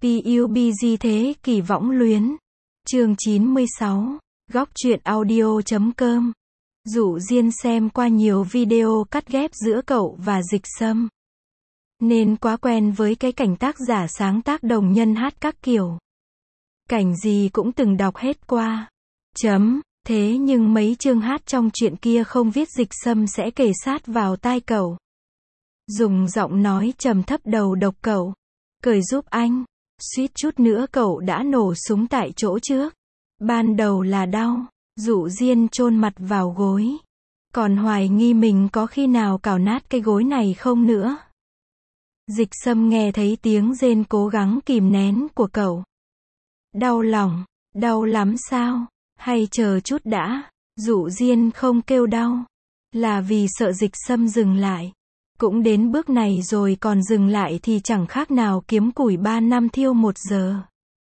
PUBG Thế Kỷ Võng Luyến. Chương 96. Góc truyện audio.com. Dụ Diên xem qua nhiều video cắt ghép giữa cậu và Dịch Sâm, nên quá quen với cái cảnh tác giả sáng tác đồng nhân hát các kiểu. Cảnh gì cũng từng đọc hết qua. Thế nhưng mấy chương hát trong chuyện kia không viết Dịch Sâm sẽ kề sát vào tai cậu, dùng giọng nói trầm thấp đầu độc cậu. Cười giúp anh. Suýt chút nữa cậu đã nổ súng tại chỗ trước. Ban đầu là đau. Dụ Diên chôn mặt vào gối, còn hoài nghi mình có khi nào cào nát cái gối này không nữa. Dịch Sâm nghe thấy tiếng rên cố gắng kìm nén của cậu. Đau lòng. Đau lắm sao? Hay chờ chút đã. Dụ Diên không kêu đau, là vì sợ Dịch Sâm dừng lại. Cũng đến bước này rồi còn dừng lại thì chẳng khác nào kiếm củi 3 năm thiêu 1 giờ.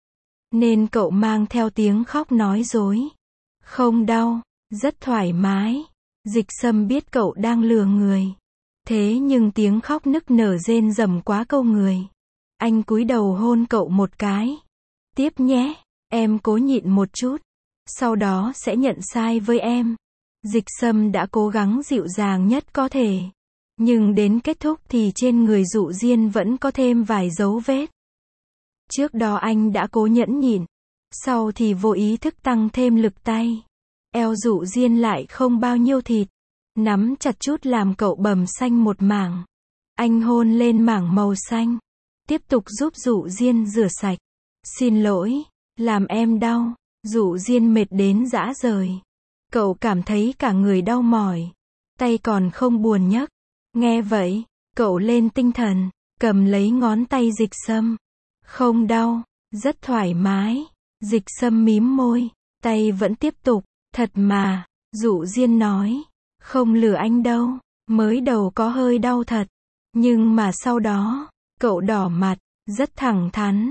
Nên cậu mang theo tiếng khóc nói dối. Không đau, rất thoải mái. Dịch Sâm biết cậu đang lừa người. Thế nhưng tiếng khóc nức nở rên rầm quá câu người. Anh cúi đầu hôn cậu một cái. Tiếp nhé, em cố nhịn một chút, sau đó sẽ nhận sai với em. Dịch Sâm đã cố gắng dịu dàng nhất có thể, nhưng đến kết thúc thì trên người Dụ Diên vẫn có thêm vài dấu vết. Trước đó anh đã cố nhẫn nhịn, sau thì vô ý thức tăng thêm lực tay. Eo Dụ Diên lại không bao nhiêu thịt, nắm chặt chút làm cậu bầm xanh một mảng. Anh hôn lên mảng màu xanh, tiếp tục giúp Dụ Diên rửa sạch. Xin lỗi, làm em đau. Dụ Diên mệt đến rã rời. Cậu cảm thấy cả người đau mỏi, tay còn không buồn nhấc. Nghe vậy, cậu lên tinh thần, cầm lấy ngón tay Dịch Sâm. Không đau, rất thoải mái. Dịch Sâm mím môi, tay vẫn tiếp tục. Thật mà, Dụ Diên nói. Không lừa anh đâu, mới đầu có hơi đau thật, nhưng mà sau đó, cậu đỏ mặt, rất thẳng thắn,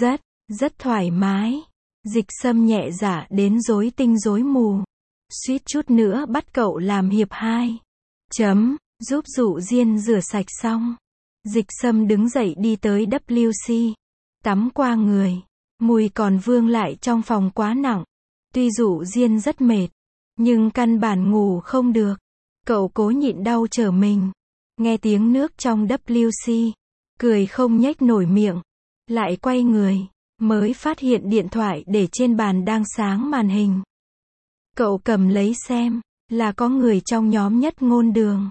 rất thoải mái. Dịch Sâm nhẹ dạ đến rối tinh rối mù, suýt chút nữa bắt cậu làm hiệp 2. Giúp Dụ Diên rửa sạch xong, Dịch Sâm đứng dậy đi tới WC, tắm qua người. Mùi còn vương lại trong phòng quá nặng. Tuy Dụ Diên rất mệt, nhưng căn bản ngủ không được. Cậu cố nhịn đau trở mình. Nghe tiếng nước trong WC, cười không nhếch nổi miệng. Lại quay người, mới phát hiện điện thoại để trên bàn đang sáng màn hình. Cậu cầm lấy xem, là có người trong nhóm Nhất Ngôn Đường.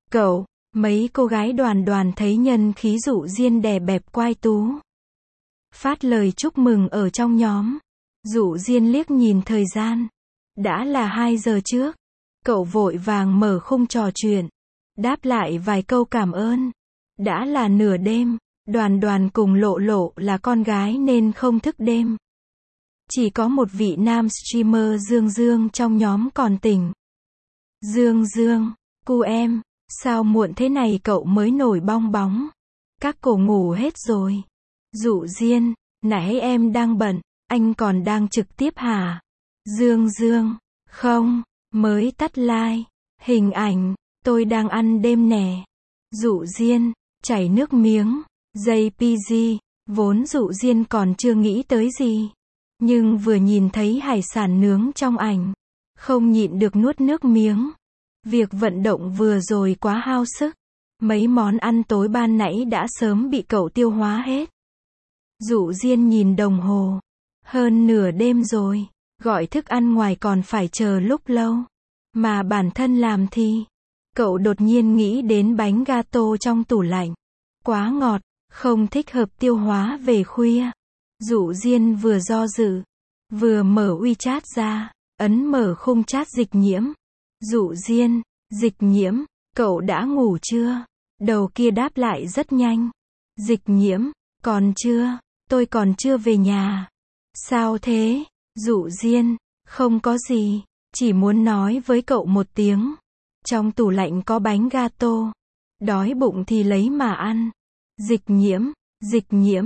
Mấy cô gái đoàn thấy nhân khí Dụ Diên đè bẹp quai tú, phát lời chúc mừng ở trong nhóm. Dụ Diên liếc nhìn thời gian, đã là 2 giờ trước. Cậu vội vàng mở khung trò chuyện, đáp lại vài câu cảm ơn. Đã là nửa đêm, Đoàn cùng Lộ là con gái nên không thức đêm. Chỉ có một vị nam streamer Dương trong nhóm còn tỉnh. Dương, cu em, sao muộn thế này cậu mới nổi bong bóng? Các cổ ngủ hết rồi. Dụ Diên, nãy em đang bận, anh còn đang trực tiếp hả? Dương, không, mới tắt like. Hình ảnh, tôi đang ăn đêm nè. Dụ Diên, chảy nước miếng. JPG, vốn Dụ Diên còn chưa nghĩ tới gì, nhưng vừa nhìn thấy hải sản nướng trong ảnh, không nhịn được nuốt nước miếng. Việc vận động vừa rồi quá hao sức. Mấy món ăn tối ban nãy đã sớm bị cậu tiêu hóa hết. Dụ Diên nhìn đồng hồ, hơn nửa đêm rồi, gọi thức ăn ngoài còn phải chờ lúc lâu, mà bản thân làm thì... Cậu đột nhiên nghĩ đến bánh gato trong tủ lạnh, quá ngọt, không thích hợp tiêu hóa về khuya. Dụ Diên vừa do dự, vừa mở WeChat ra, ấn mở khung chat Dịch Nhiễm. Dụ Diên, Dịch Nhiễm, cậu đã ngủ chưa? Đầu kia đáp lại rất nhanh. Dịch Nhiễm, còn chưa, tôi còn chưa về nhà. Sao thế? Dụ Diên, không có gì, chỉ muốn nói với cậu một tiếng. Trong tủ lạnh có bánh gato, đói bụng thì lấy mà ăn. Dịch Nhiễm,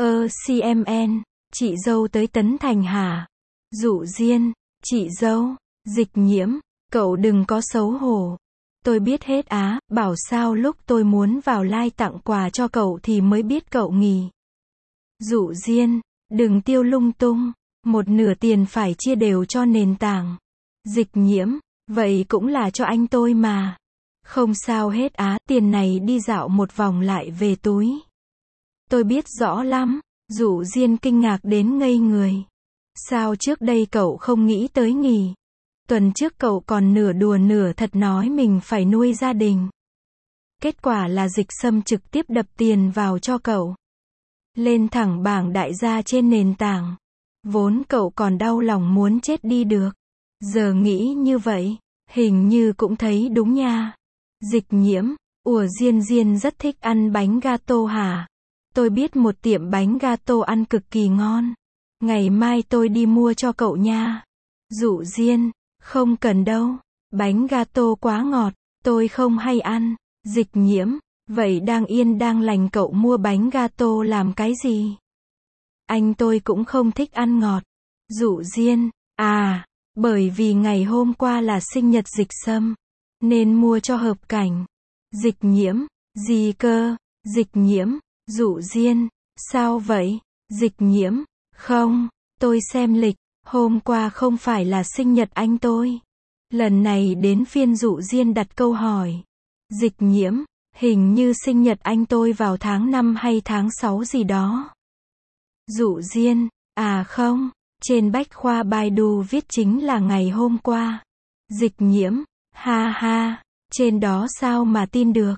CMN, chị dâu tới Tấn Thành hả? Dụ Diên, chị dâu. Dịch Nhiễm, cậu đừng có xấu hổ. Tôi biết hết á, bảo sao lúc tôi muốn vào live tặng quà cho cậu thì mới biết cậu nghỉ. Dụ Diên, đừng tiêu lung tung, một nửa tiền phải chia đều cho nền tảng. Dịch Nhiễm, vậy cũng là cho anh tôi mà. Không sao hết á, tiền này đi dạo một vòng lại về túi. Tôi biết rõ lắm. Dụ Diên kinh ngạc đến ngây người. Sao trước đây cậu không nghĩ tới nhỉ? Tuần trước cậu còn nửa đùa nửa thật nói mình phải nuôi gia đình. Kết quả là Dịch Sâm trực tiếp đập tiền vào cho cậu. Lên thẳng bảng đại gia trên nền tảng. Vốn cậu còn đau lòng muốn chết đi được. Giờ nghĩ như vậy, hình như cũng thấy đúng nha. Dịch Nhiễm, ủa Diên Diên rất thích ăn bánh gato hả? Tôi biết một tiệm bánh gato ăn cực kỳ ngon. Ngày mai tôi đi mua cho cậu nha. Dụ Diên, không cần đâu. Bánh gato quá ngọt, tôi không hay ăn. Dịch Nhiễm, vậy đang yên đang lành cậu mua bánh gato làm cái gì? Anh tôi cũng không thích ăn ngọt. Dụ Diên, à, bởi vì ngày hôm qua là sinh nhật Dịch Sâm, nên mua cho hợp cảnh. Dịch Nhiễm, gì cơ? Dịch Nhiễm, Dụ Diên, sao vậy? Dịch Nhiễm, không, tôi xem lịch, hôm qua không phải là sinh nhật anh tôi. Lần này đến phiên Dụ Diên đặt câu hỏi. Dịch Nhiễm, hình như sinh nhật anh tôi vào tháng 5 hay tháng 6 gì đó. Dụ Diên, à không, trên bách khoa Baidu viết chính là ngày hôm qua. Dịch Nhiễm, ha ha, trên đó sao mà tin được.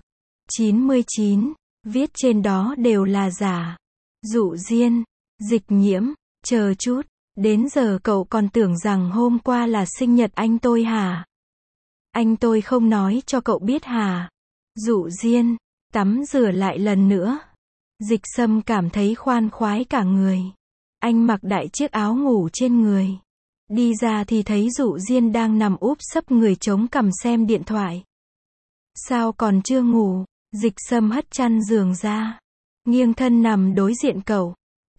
99, viết trên đó đều là giả. Dụ Diên, Dịch Nhiễm, chờ chút, đến giờ cậu còn tưởng rằng hôm qua là sinh nhật anh tôi hả? Anh tôi không nói cho cậu biết hả? Dụ Diên, tắm rửa lại lần nữa. Dịch Sâm cảm thấy khoan khoái cả người. Anh mặc đại chiếc áo ngủ trên người. Đi ra thì thấy Dụ Diên đang nằm úp sấp người chống cằm xem điện thoại. Sao còn chưa ngủ? Dịch Sâm hất chăn giường ra. Nghiêng thân nằm đối diện cậu.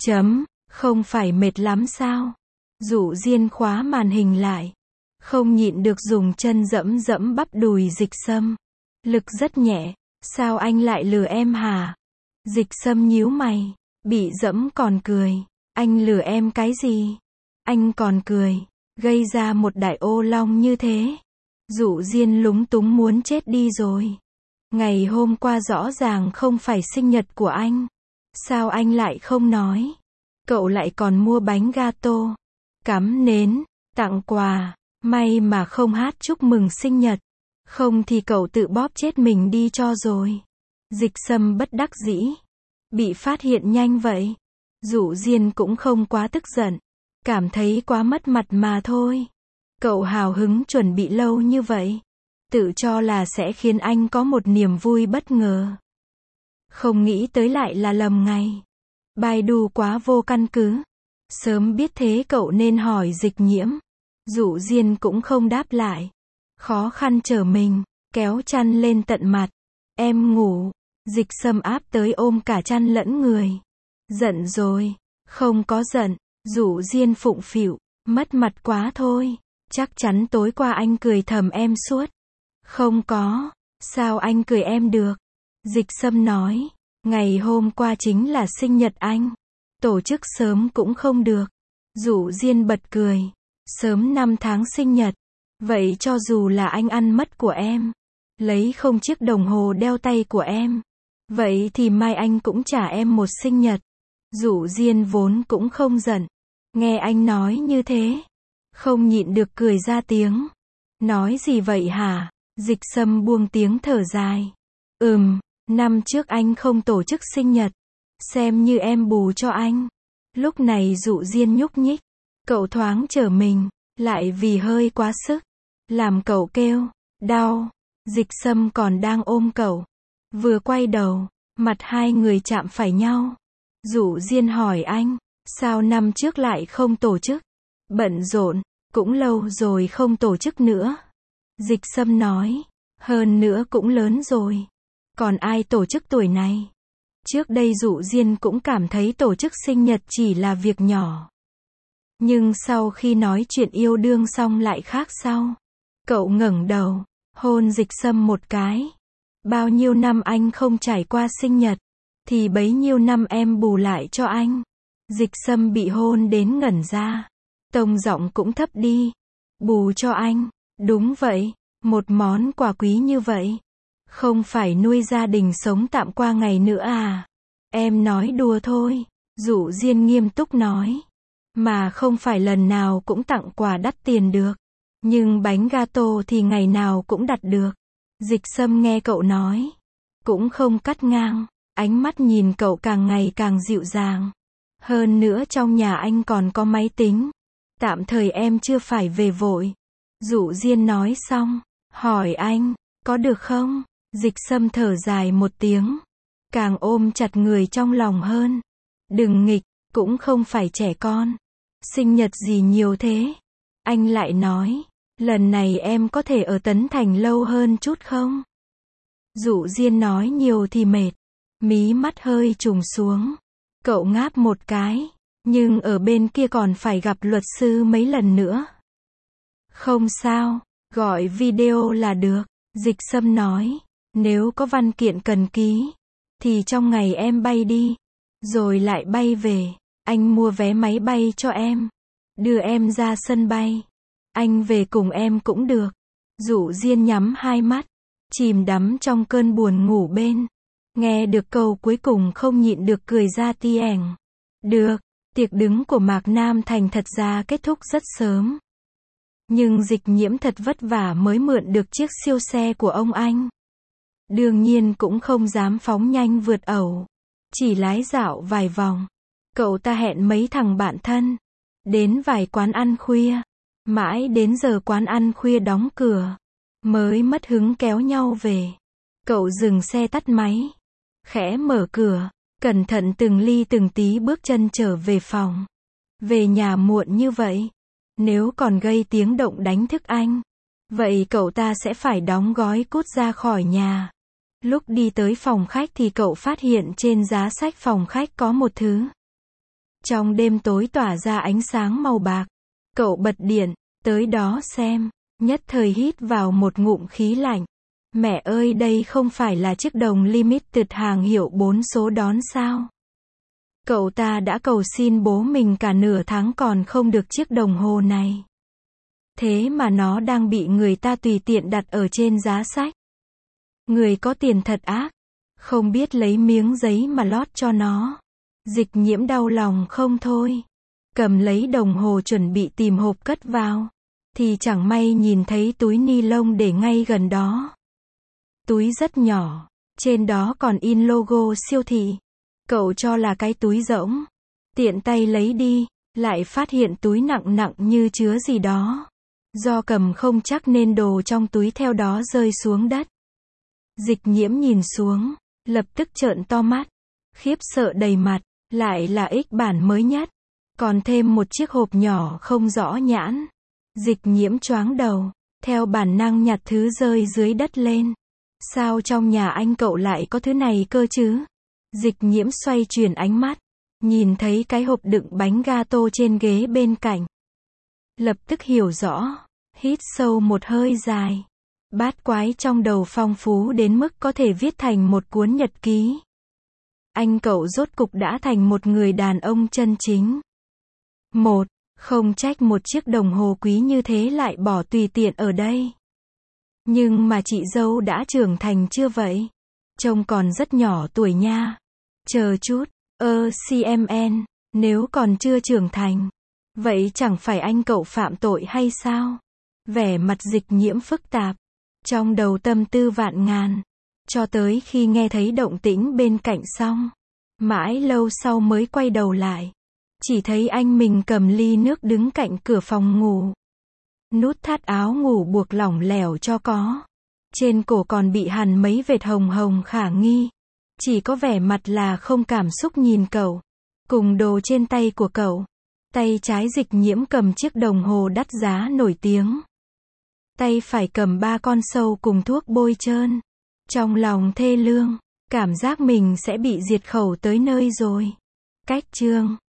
Không phải mệt lắm sao? Dụ Diên khóa màn hình lại. Không nhịn được dùng chân dẫm dẫm bắp đùi Dịch Sâm. Lực rất nhẹ. Sao anh lại lừa em hả? Dịch Sâm nhíu mày. Bị dẫm còn cười. Anh lừa em cái gì? Anh còn cười. Gây ra một đại ô long như thế. Dụ Diên lúng túng muốn chết đi rồi. Ngày hôm qua rõ ràng không phải sinh nhật của anh. Sao anh lại không nói? Cậu lại còn mua bánh gato, cắm nến, tặng quà. May mà không hát chúc mừng sinh nhật. Không thì cậu tự bóp chết mình đi cho rồi. Dịch Sâm bất đắc dĩ. Bị phát hiện nhanh vậy. Dụ Diên cũng không quá tức giận. Cảm thấy quá mất mặt mà thôi. Cậu hào hứng chuẩn bị lâu như vậy. Tự cho là sẽ khiến anh có một niềm vui bất ngờ. Không nghĩ tới lại là lầm ngày. Baidu quá vô căn cứ. Sớm biết thế cậu nên hỏi Dịch Nhiễm. Dụ Diên cũng không đáp lại. Khó khăn trở mình, kéo chăn lên tận mặt. Em ngủ. Dịch Sâm áp tới ôm cả chăn lẫn người. Giận rồi. Không có giận. Dụ Diên phụng phịu. Mất mặt quá thôi. Chắc chắn tối qua anh cười thầm em suốt. Không có. Sao anh cười em được? Dịch Sâm nói. Ngày hôm qua chính là sinh nhật anh. Tổ chức sớm cũng không được. Dụ Diên bật cười. Sớm 5 tháng sinh nhật. Vậy cho dù là anh ăn mất của em. Lấy không chiếc đồng hồ đeo tay của em. Vậy thì mai anh cũng trả em một sinh nhật. Dụ Diên vốn cũng không giận. Nghe anh nói như thế. Không nhịn được cười ra tiếng. Nói gì vậy hả? Dịch Sâm buông tiếng thở dài. Năm trước anh không tổ chức sinh nhật. Xem như em bù cho anh. Lúc này Dụ Diên nhúc nhích. Cậu thoáng trở mình. Lại vì hơi quá sức. Làm cậu kêu. Đau. Dịch Sâm còn đang ôm cậu. Vừa quay đầu. Mặt hai người chạm phải nhau. Dụ Diên hỏi anh. Sao năm trước lại không tổ chức? Bận rộn. Cũng lâu rồi không tổ chức nữa. Dịch Sâm nói. Hơn nữa cũng lớn rồi. Còn ai tổ chức tuổi này? Trước đây Dụ Diên cũng cảm thấy tổ chức sinh nhật chỉ là việc nhỏ. Nhưng sau khi nói chuyện yêu đương xong lại khác sau. Cậu ngẩng đầu, hôn Dịch Sâm một cái. Bao nhiêu năm anh không trải qua sinh nhật, thì bấy nhiêu năm em bù lại cho anh. Dịch Sâm bị hôn đến ngẩn ra. Tông giọng cũng thấp đi. Bù cho anh. Đúng vậy. Một món quà quý như vậy. Không phải nuôi gia đình sống tạm qua ngày nữa à? Em nói đùa thôi. Dụ Diên nghiêm túc nói. Mà không phải lần nào cũng tặng quà đắt tiền được. Nhưng bánh gato thì ngày nào cũng đặt được. Dịch Sâm nghe cậu nói. Cũng không cắt ngang. Ánh mắt nhìn cậu càng ngày càng dịu dàng. Hơn nữa trong nhà anh còn có máy tính. Tạm thời em chưa phải về vội. Dụ Diên nói xong. Hỏi anh. Có được không? Dịch Sâm thở dài một tiếng. Càng ôm chặt người trong lòng hơn. Đừng nghịch. Cũng không phải trẻ con. Sinh nhật gì nhiều thế? Anh lại nói. Lần này em có thể ở Tấn Thành lâu hơn chút không? Dụ Diên nói nhiều thì mệt. Mí mắt hơi trùng xuống. Cậu ngáp một cái. Nhưng ở bên kia còn phải gặp luật sư mấy lần nữa. Không sao. Gọi video là được. Dịch Sâm nói. Nếu có văn kiện cần ký. Thì trong ngày em bay đi. Rồi lại bay về. Anh mua vé máy bay cho em. Đưa em ra sân bay. Anh về cùng em cũng được. Dụ Diên nhắm hai mắt. Chìm đắm trong cơn buồn ngủ bên. Nghe được câu cuối cùng không nhịn được cười ra tiẻng. Được. Tiệc đứng của Mạc Nam Thành thật ra kết thúc rất sớm. Nhưng Dịch Nhiễm thật vất vả mới mượn được chiếc siêu xe của ông anh. Đương nhiên cũng không dám phóng nhanh vượt ẩu. Chỉ lái dạo vài vòng. Cậu ta hẹn mấy thằng bạn thân. Đến vài quán ăn khuya. Mãi đến giờ quán ăn khuya đóng cửa. Mới mất hứng kéo nhau về. Cậu dừng xe tắt máy. Khẽ mở cửa. Cẩn thận từng ly từng tí bước chân trở về phòng. Về nhà muộn như vậy. Nếu còn gây tiếng động đánh thức anh. Vậy cậu ta sẽ phải đóng gói cút ra khỏi nhà. Lúc đi tới phòng khách thì cậu phát hiện trên giá sách phòng khách có một thứ. Trong đêm tối tỏa ra ánh sáng màu bạc. Cậu bật điện, tới đó xem. Nhất thời hít vào một ngụm khí lạnh. Mẹ ơi, đây không phải là chiếc đồng limited hàng hiệu 4 số đón sao? Cậu ta đã cầu xin bố mình cả nửa tháng còn không được chiếc đồng hồ này. Thế mà nó đang bị người ta tùy tiện đặt ở trên giá sách. Người có tiền thật ác. Không biết lấy miếng giấy mà lót cho nó. Dịch Nhiễm đau lòng không thôi. Cầm lấy đồng hồ chuẩn bị tìm hộp cất vào. Thì chẳng may nhìn thấy túi ni lông để ngay gần đó. Túi rất nhỏ. Trên đó còn in logo siêu thị. Cậu cho là cái túi rỗng. Tiện tay lấy đi. Lại phát hiện túi nặng nặng như chứa gì đó. Do cầm không chắc nên đồ trong túi theo đó rơi xuống đất. Dịch Nhiễm nhìn xuống. Lập tức trợn to mắt. Khiếp sợ đầy mặt. Lại là X bản mới nhất. Còn thêm một chiếc hộp nhỏ không rõ nhãn. Dịch Nhiễm choáng đầu. Theo bản năng nhặt thứ rơi dưới đất lên. Sao trong nhà anh cậu lại có thứ này cơ chứ? Dịch Nhiễm xoay chuyển ánh mắt. Nhìn thấy cái hộp đựng bánh gato trên ghế bên cạnh. Lập tức hiểu rõ. Hít sâu một hơi dài. Bát quái trong đầu phong phú đến mức có thể viết thành một cuốn nhật ký. Anh cậu rốt cục đã thành một người đàn ông chân chính. Không trách một chiếc đồng hồ quý như thế lại bỏ tùy tiện ở đây. Nhưng mà chị dâu đã trưởng thành chưa vậy? Trông còn rất nhỏ tuổi nha. Chờ chút, CMN, nếu còn chưa trưởng thành, vậy chẳng phải anh cậu phạm tội hay sao? Vẻ mặt Dịch Nhiễm phức tạp, trong đầu tâm tư vạn ngàn, cho tới khi nghe thấy động tĩnh bên cạnh xong. Mãi lâu sau mới quay đầu lại. Chỉ thấy anh mình cầm ly nước đứng cạnh cửa phòng ngủ. Nút thắt áo ngủ buộc lỏng lẻo cho có. Trên cổ còn bị hằn mấy vệt hồng hồng khả nghi. Chỉ có vẻ mặt là không cảm xúc nhìn cậu. Cùng đồ trên tay của cậu. Tay trái Dịch Nhiễm cầm chiếc đồng hồ đắt giá nổi tiếng. Tay phải cầm 3 con sâu cùng thuốc bôi trơn. Trong lòng thê lương. Cảm giác mình sẽ bị diệt khẩu tới nơi rồi. Cách chương